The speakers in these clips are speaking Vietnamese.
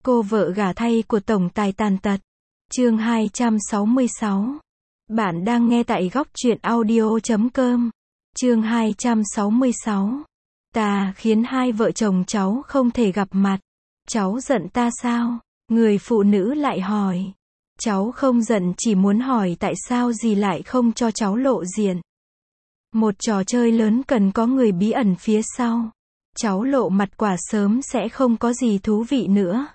Cô vợ gả thay của tổng tài tàn tật. Chương 266. Bạn đang nghe tại góc truyện audio.com. Chương 266. Ta khiến hai vợ chồng cháu không thể gặp mặt. Cháu giận ta sao? Người phụ nữ lại hỏi. Cháu không giận, chỉ muốn hỏi tại sao dì lại không cho cháu lộ diện. Một trò chơi lớn cần có người bí ẩn phía sau. Cháu lộ mặt quả sớm sẽ không có gì thú vị nữa.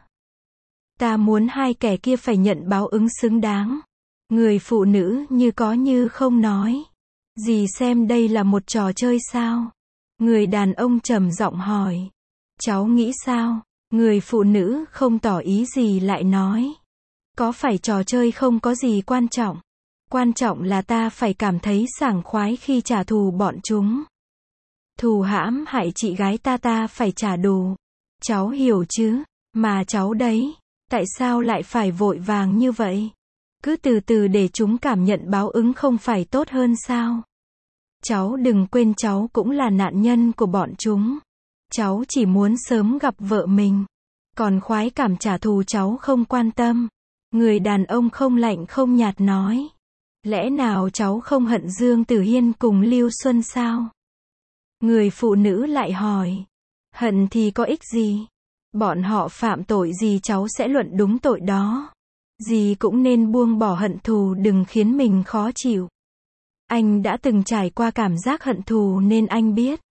Ta muốn hai kẻ kia phải nhận báo ứng xứng đáng. Người phụ nữ như có như không nói. Dì xem đây là một trò chơi sao? Người đàn ông trầm giọng hỏi. Cháu nghĩ sao? Người phụ nữ không tỏ ý gì lại nói. Có phải trò chơi không có gì quan trọng. Quan trọng là ta phải cảm thấy sảng khoái khi trả thù bọn chúng. Thù hãm hại chị gái ta phải trả đủ. Cháu hiểu chứ? Mà cháu đấy, tại sao lại phải vội vàng như vậy? Cứ từ từ để chúng cảm nhận báo ứng không phải tốt hơn sao? Cháu đừng quên cháu cũng là nạn nhân của bọn chúng. Cháu chỉ muốn sớm gặp vợ mình. Còn khoái cảm trả thù cháu không quan tâm. Người đàn ông không lạnh không nhạt nói. Lẽ nào cháu không hận Dương Tử Hiên cùng Lưu Xuân sao? Người phụ nữ lại hỏi. Hận thì có ích gì? Bọn họ phạm tội gì cháu sẽ luận đúng tội đó. Dì cũng nên buông bỏ hận thù, đừng khiến mình khó chịu. Anh đã từng trải qua cảm giác hận thù nên anh biết.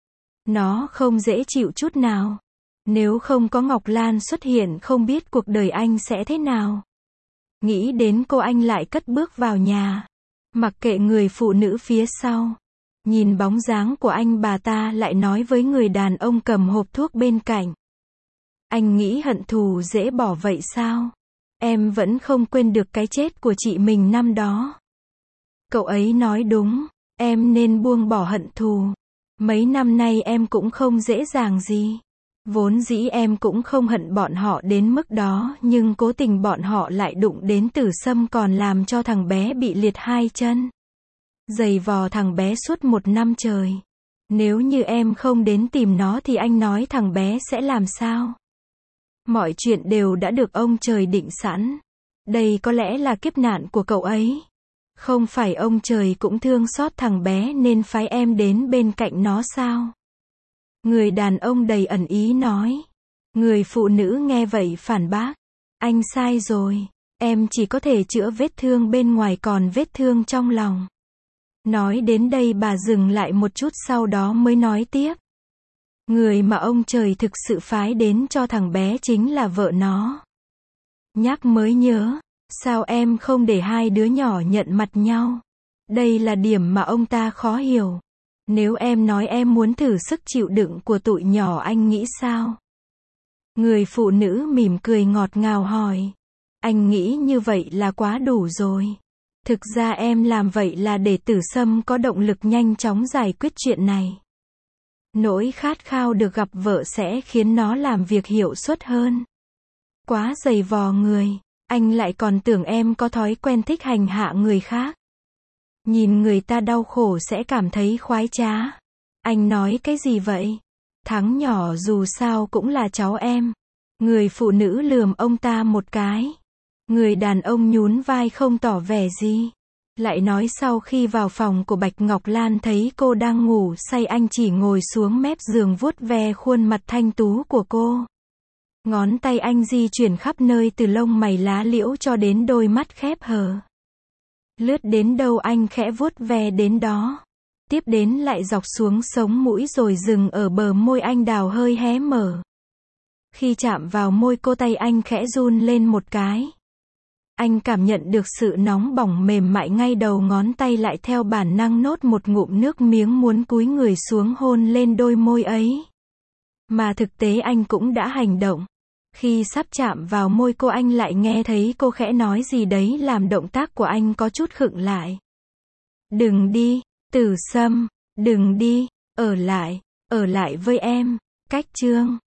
Nó không dễ chịu chút nào. Nếu không có Ngọc Lan xuất hiện không biết cuộc đời anh sẽ thế nào. Nghĩ đến cô anh lại cất bước vào nhà. Mặc kệ người phụ nữ phía sau. Nhìn bóng dáng của anh, bà ta lại nói với người đàn ông cầm hộp thuốc bên cạnh. Anh nghĩ hận thù dễ bỏ vậy sao? Em vẫn không quên được cái chết của chị mình năm đó. Cậu ấy nói đúng, em nên buông bỏ hận thù. Mấy năm nay em cũng không dễ dàng gì. Vốn dĩ em cũng không hận bọn họ đến mức đó, nhưng cố tình bọn họ lại đụng đến Tử Sâm còn làm cho thằng bé bị liệt hai chân. Giày vò thằng bé suốt 1 năm trời. Nếu như em không đến tìm nó thì anh nói thằng bé sẽ làm sao? Mọi chuyện đều đã được ông trời định sẵn. Đây có lẽ là kiếp nạn của cậu ấy. Không phải ông trời cũng thương xót thằng bé nên phái em đến bên cạnh nó sao? Người đàn ông đầy ẩn ý nói. Người phụ nữ nghe vậy phản bác. Anh sai rồi. Em chỉ có thể chữa vết thương bên ngoài, còn vết thương trong lòng. Nói đến đây bà dừng lại một chút, sau đó mới nói tiếp. Người mà ông trời thực sự phái đến cho thằng bé chính là vợ nó. Nhắc mới nhớ. Sao em không để hai đứa nhỏ nhận mặt nhau? Đây là điểm mà ông ta khó hiểu. Nếu em nói em muốn thử sức chịu đựng của tụi nhỏ, anh nghĩ sao? Người phụ nữ mỉm cười ngọt ngào hỏi. Anh nghĩ như vậy là quá đủ rồi. Thực ra em làm vậy là để Tử Sâm có động lực nhanh chóng giải quyết chuyện này. Nỗi khát khao được gặp vợ sẽ khiến nó làm việc hiệu suất hơn. Quá giày vò người. Anh lại còn tưởng em có thói quen thích hành hạ người khác. Nhìn người ta đau khổ sẽ cảm thấy khoái trá. Anh nói cái gì vậy? Thắng nhỏ dù sao cũng là cháu em. Người phụ nữ lườm ông ta một cái. Người đàn ông nhún vai không tỏ vẻ gì. Lại nói sau khi vào phòng của Bạch Ngọc Lan thấy cô đang ngủ say, anh chỉ ngồi xuống mép giường vuốt ve khuôn mặt thanh tú của cô. Ngón tay anh di chuyển khắp nơi từ lông mày lá liễu cho đến đôi mắt khép hờ. Lướt đến đâu anh khẽ vuốt ve đến đó. Tiếp đến lại dọc xuống sống mũi rồi dừng ở bờ môi anh đào hơi hé mở. Khi chạm vào môi cô, tay anh khẽ run lên một cái. Anh cảm nhận được sự nóng bỏng mềm mại ngay đầu ngón tay, lại theo bản năng nốt một ngụm nước miếng muốn cúi người xuống hôn lên đôi môi ấy. Mà thực tế anh cũng đã hành động. Khi sắp chạm vào môi cô, anh lại nghe thấy cô khẽ nói gì đấy làm động tác của anh có chút khựng lại. Đừng đi, Tử Sâm, đừng đi, ở lại với em. Cách chương